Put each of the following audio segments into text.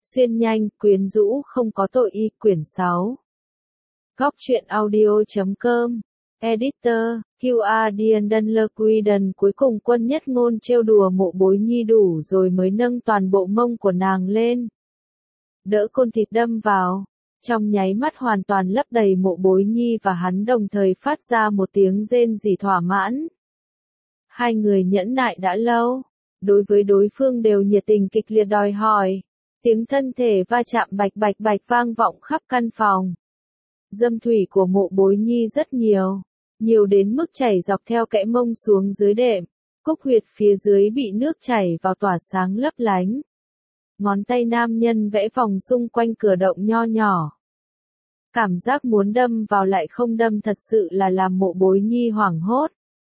Xuyên nhanh, quyến rũ không có tội y, quyển 6. Góc truyện audio.com. Editor, QR Diendon Lequiden. Cuối cùng Quân Nhất Ngôn trêu đùa Mộ Bối Nhi đủ rồi mới nâng toàn bộ mông của nàng lên. Đỡ côn thịt đâm vào. Trong nháy mắt hoàn toàn lấp đầy Mộ Bối Nhi và hắn đồng thời phát ra một tiếng rên rỉ thỏa mãn. Hai người nhẫn nại đã lâu. Đối với đối phương đều nhiệt tình kịch liệt đòi hỏi. Tiếng thân thể va chạm bạch bạch bạch vang vọng khắp căn phòng. Dâm thủy của Mộ Bối Nhi rất nhiều. Nhiều đến mức chảy dọc theo kẽ mông xuống dưới đệm. Cúc huyệt phía dưới bị nước chảy vào tỏa sáng lấp lánh. Ngón tay nam nhân vẽ vòng xung quanh cửa động nho nhỏ. Cảm giác muốn đâm vào lại không đâm thật sự là làm Mộ Bối Nhi hoảng hốt.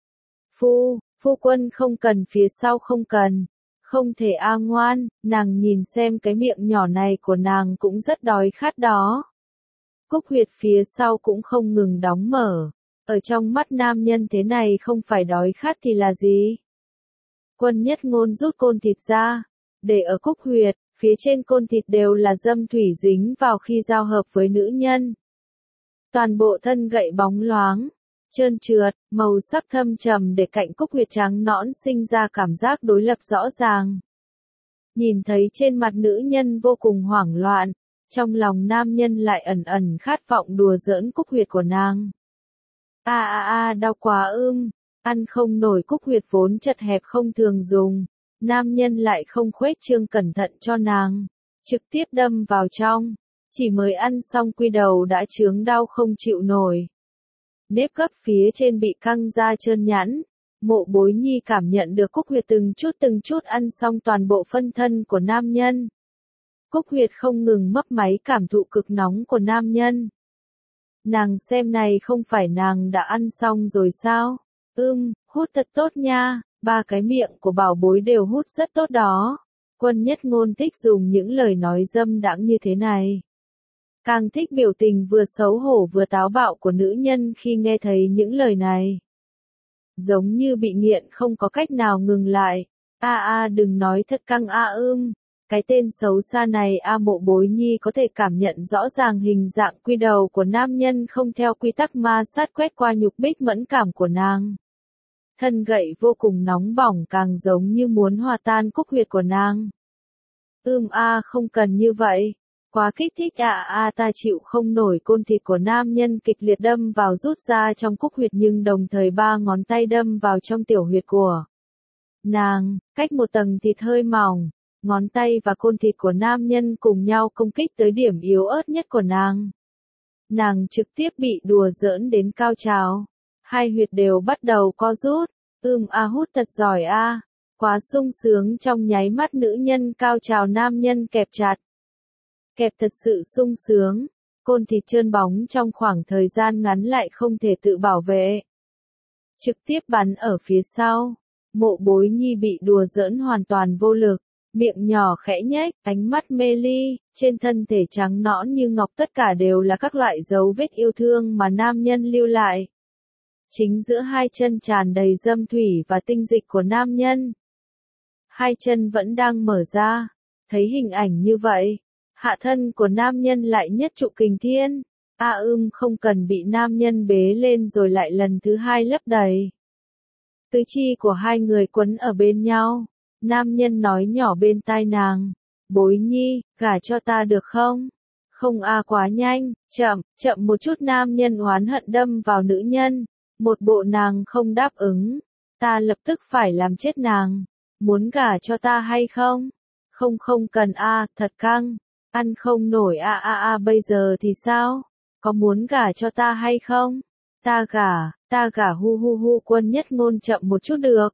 Phu quân không cần, phía sau không cần. Không thể ngoan, nàng nhìn xem cái miệng nhỏ này của nàng cũng rất đói khát đó. Cúc huyệt phía sau cũng không ngừng đóng mở. Ở trong mắt nam nhân thế này không phải đói khát thì là gì? Quân Nhất Ngôn rút côn thịt ra. Để ở cúc huyệt, phía trên côn thịt đều là dâm thủy dính vào khi giao hợp với nữ nhân. Toàn bộ thân gậy bóng loáng, trơn trượt, màu sắc thâm trầm để cạnh cúc huyệt trắng nõn sinh ra cảm giác đối lập rõ ràng. Nhìn thấy trên mặt nữ nhân vô cùng hoảng loạn, trong lòng nam nhân lại ẩn ẩn khát vọng đùa giỡn cúc huyệt của nàng. Đau quá ăn không nổi, cúc huyệt vốn chật hẹp không thường dùng, nam nhân lại không khuếch trương cẩn thận cho nàng, trực tiếp đâm vào trong, chỉ mới ăn xong quy đầu đã chướng đau không chịu nổi. Nếp gấp phía trên bị căng ra trơn nhẵn, Mộ Bối Nhi cảm nhận được cúc huyệt từng chút ăn xong toàn bộ phân thân của nam nhân. Cúc huyệt không ngừng mấp máy cảm thụ cực nóng của nam nhân. Nàng xem này không phải nàng đã ăn xong rồi sao? Hút thật tốt nha, ba cái miệng của bảo bối đều hút rất tốt đó. Quân Nhất Ngôn thích dùng những lời nói dâm đãng như thế này. Càng thích biểu tình vừa xấu hổ vừa táo bạo của nữ nhân khi nghe thấy những lời này. Giống như bị nghiện không có cách nào ngừng lại. Đừng nói thật căng Cái tên xấu xa này Mộ Bối Nhi có thể cảm nhận rõ ràng hình dạng quy đầu của nam nhân không theo quy tắc ma sát quét qua nhục bích mẫn cảm của nàng. Thân gậy vô cùng nóng bỏng càng giống như muốn hòa tan cúc huyệt của nàng. Không cần như vậy. Quá kích thích ta chịu không nổi, côn thịt của nam nhân kịch liệt đâm vào rút ra trong cúc huyệt nhưng đồng thời ba ngón tay đâm vào trong tiểu huyệt của nàng, cách một tầng thịt hơi mỏng. Ngón tay và côn thịt của nam nhân cùng nhau công kích tới điểm yếu ớt nhất của nàng. Nàng trực tiếp bị đùa giỡn đến cao trào. Hai huyệt đều bắt đầu co rút. Hút thật giỏi Quá sung sướng, trong nháy mắt nữ nhân cao trào, nam nhân kẹp chặt. Kẹp thật sự sung sướng. Côn thịt trơn bóng trong khoảng thời gian ngắn lại không thể tự bảo vệ. Trực tiếp bắn ở phía sau. Mộ Bối Nhi bị đùa giỡn hoàn toàn vô lực. Miệng nhỏ khẽ nhếch, ánh mắt mê ly, trên thân thể trắng nõn như ngọc tất cả đều là các loại dấu vết yêu thương mà nam nhân lưu lại. Chính giữa hai chân tràn đầy dâm thủy và tinh dịch của nam nhân. Hai chân vẫn đang mở ra, thấy hình ảnh như vậy, hạ thân của nam nhân lại nhất trụ kình thiên. Không cần, bị nam nhân bế lên rồi lại lần thứ hai lấp đầy. Tứ chi của hai người quấn ở bên nhau. Nam nhân nói nhỏ bên tai nàng, Bối Nhi, gả cho ta được không? Không quá nhanh, chậm một chút, nam nhân oán hận đâm vào nữ nhân, một bộ nàng không đáp ứng, ta lập tức phải làm chết nàng, muốn gả cho ta hay không? Không cần thật căng, ăn không nổi bây giờ thì sao? Có muốn gả cho ta hay không? Ta gả hu Quân Nhất Ngôn chậm một chút được.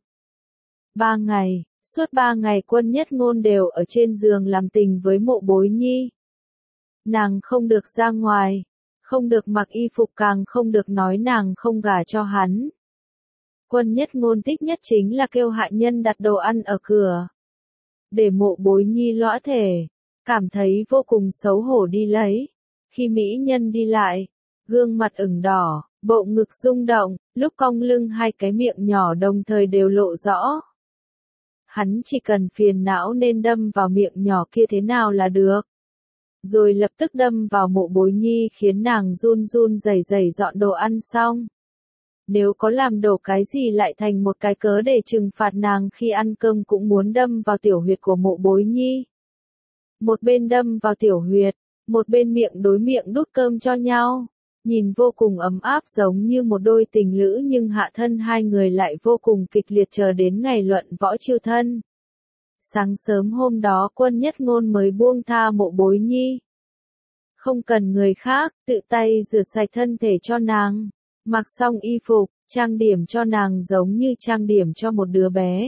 3 ngày. Suốt 3 ngày Quân Nhất Ngôn đều ở trên giường làm tình với Mộ Bối Nhi. Nàng không được ra ngoài, không được mặc y phục, càng không được nói nàng không gả cho hắn. Quân Nhất Ngôn thích nhất chính là kêu hạ nhân đặt đồ ăn ở cửa. Để Mộ Bối Nhi lõa thể, cảm thấy vô cùng xấu hổ đi lấy. Khi mỹ nhân đi lại, gương mặt ửng đỏ, bộ ngực rung động, lúc cong lưng hai cái miệng nhỏ đồng thời đều lộ rõ. hắn chỉ cần phiền não nên đâm vào miệng nhỏ kia thế nào là được. Rồi lập tức đâm vào Mộ Bối Nhi khiến nàng run run rẩy rẩy dọn đồ ăn xong. Nếu có làm đổ cái gì lại thành một cái cớ để trừng phạt nàng khi ăn cơm cũng muốn đâm vào tiểu huyệt của Mộ Bối Nhi. Một bên đâm vào tiểu huyệt, một bên miệng đối miệng đút cơm cho nhau. Nhìn vô cùng ấm áp giống như một đôi tình lữ nhưng hạ thân hai người lại vô cùng kịch liệt chờ đến ngày luận võ chiêu thân. Sáng sớm hôm đó Quân Nhất Ngôn mới buông tha Mộ Bối Nhi. Không cần người khác, tự tay rửa sạch thân thể cho nàng. Mặc xong y phục, trang điểm cho nàng giống như trang điểm cho một đứa bé.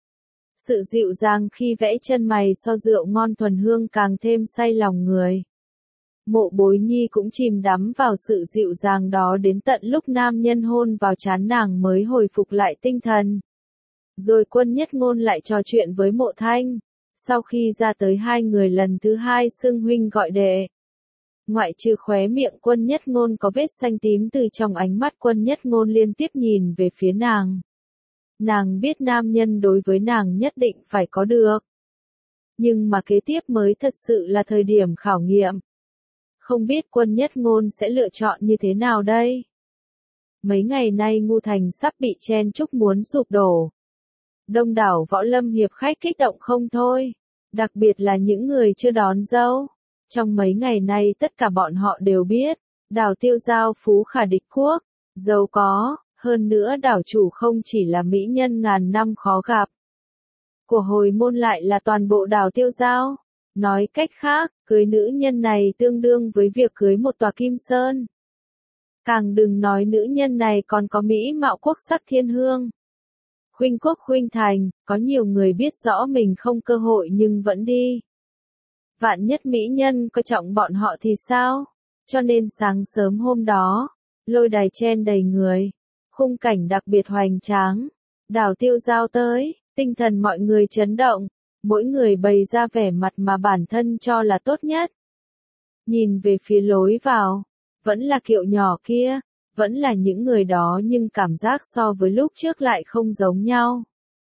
Sự dịu dàng khi vẽ chân mày so rượu ngon thuần hương càng thêm say lòng người. Mộ Bối Nhi cũng chìm đắm vào sự dịu dàng đó đến tận lúc nam nhân hôn vào trán nàng mới hồi phục lại tinh thần. Rồi Quân Nhất Ngôn lại trò chuyện với Mộ Thanh. Sau khi ra tới hai người lần thứ hai xưng huynh gọi đệ. Ngoại trừ khóe miệng Quân Nhất Ngôn có vết xanh tím từ trong ánh mắt Quân Nhất Ngôn liên tiếp nhìn về phía nàng. Nàng biết nam nhân đối với nàng nhất định phải có được. Nhưng mà kế tiếp mới thật sự là thời điểm khảo nghiệm. Không biết Quân Nhất Ngôn sẽ lựa chọn như thế nào đây? Mấy ngày nay Ngu Thành sắp bị chen chúc muốn sụp đổ. Đông đảo võ lâm hiệp khách kích động không thôi. Đặc biệt là những người chưa đón dâu. Trong mấy ngày nay tất cả bọn họ đều biết, Đào Tiêu Giao phú khả địch quốc, giàu có, hơn nữa đảo chủ không chỉ là mỹ nhân ngàn năm khó gặp. Của hồi môn lại là toàn bộ Đào Tiêu Giao. Nói cách khác, cưới nữ nhân này tương đương với việc cưới một tòa kim sơn. Càng đừng nói nữ nhân này còn có mỹ mạo quốc sắc thiên hương. Khuynh quốc khuynh thành, có nhiều người biết rõ mình không cơ hội nhưng vẫn đi. Vạn nhất mỹ nhân coi trọng bọn họ thì sao? Cho nên sáng sớm hôm đó, lôi đài chen đầy người, khung cảnh đặc biệt hoành tráng. Đào Tiêu Giao tới, tinh thần mọi người chấn động, mỗi người bày ra vẻ mặt mà bản thân cho là tốt nhất. Nhìn về phía lối vào, vẫn là kiệu nhỏ kia, vẫn là những người đó nhưng cảm giác so với lúc trước lại không giống nhau.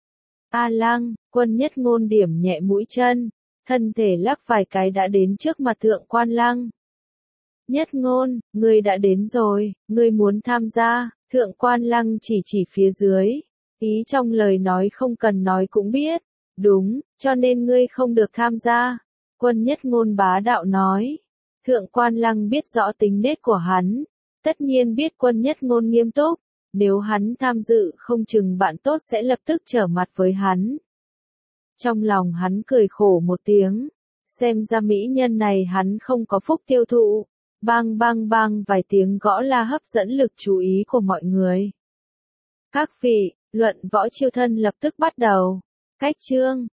A Lăng, Quân Nhất Ngôn điểm nhẹ mũi chân, thân thể lắc vài cái đã đến trước mặt Thượng Quan Lăng. Nhất Ngôn, ngươi đã đến rồi, ngươi muốn tham gia, Thượng Quan Lăng chỉ phía dưới, ý trong lời nói không cần nói cũng biết, đúng, cho nên ngươi không được tham gia. Quân Nhất Ngôn bá đạo nói. Thượng Quan Lăng biết rõ tính nết của hắn, tất nhiên biết Quân Nhất Ngôn nghiêm túc, nếu hắn tham dự không chừng bạn tốt sẽ lập tức trở mặt với hắn. Trong lòng hắn cười khổ một tiếng, xem ra mỹ nhân này hắn không có phúc tiêu thụ. Bang bang bang vài tiếng gõ la hấp dẫn lực chú ý của mọi người. Các vị, luận võ chiêu thân lập tức bắt đầu. Cách chương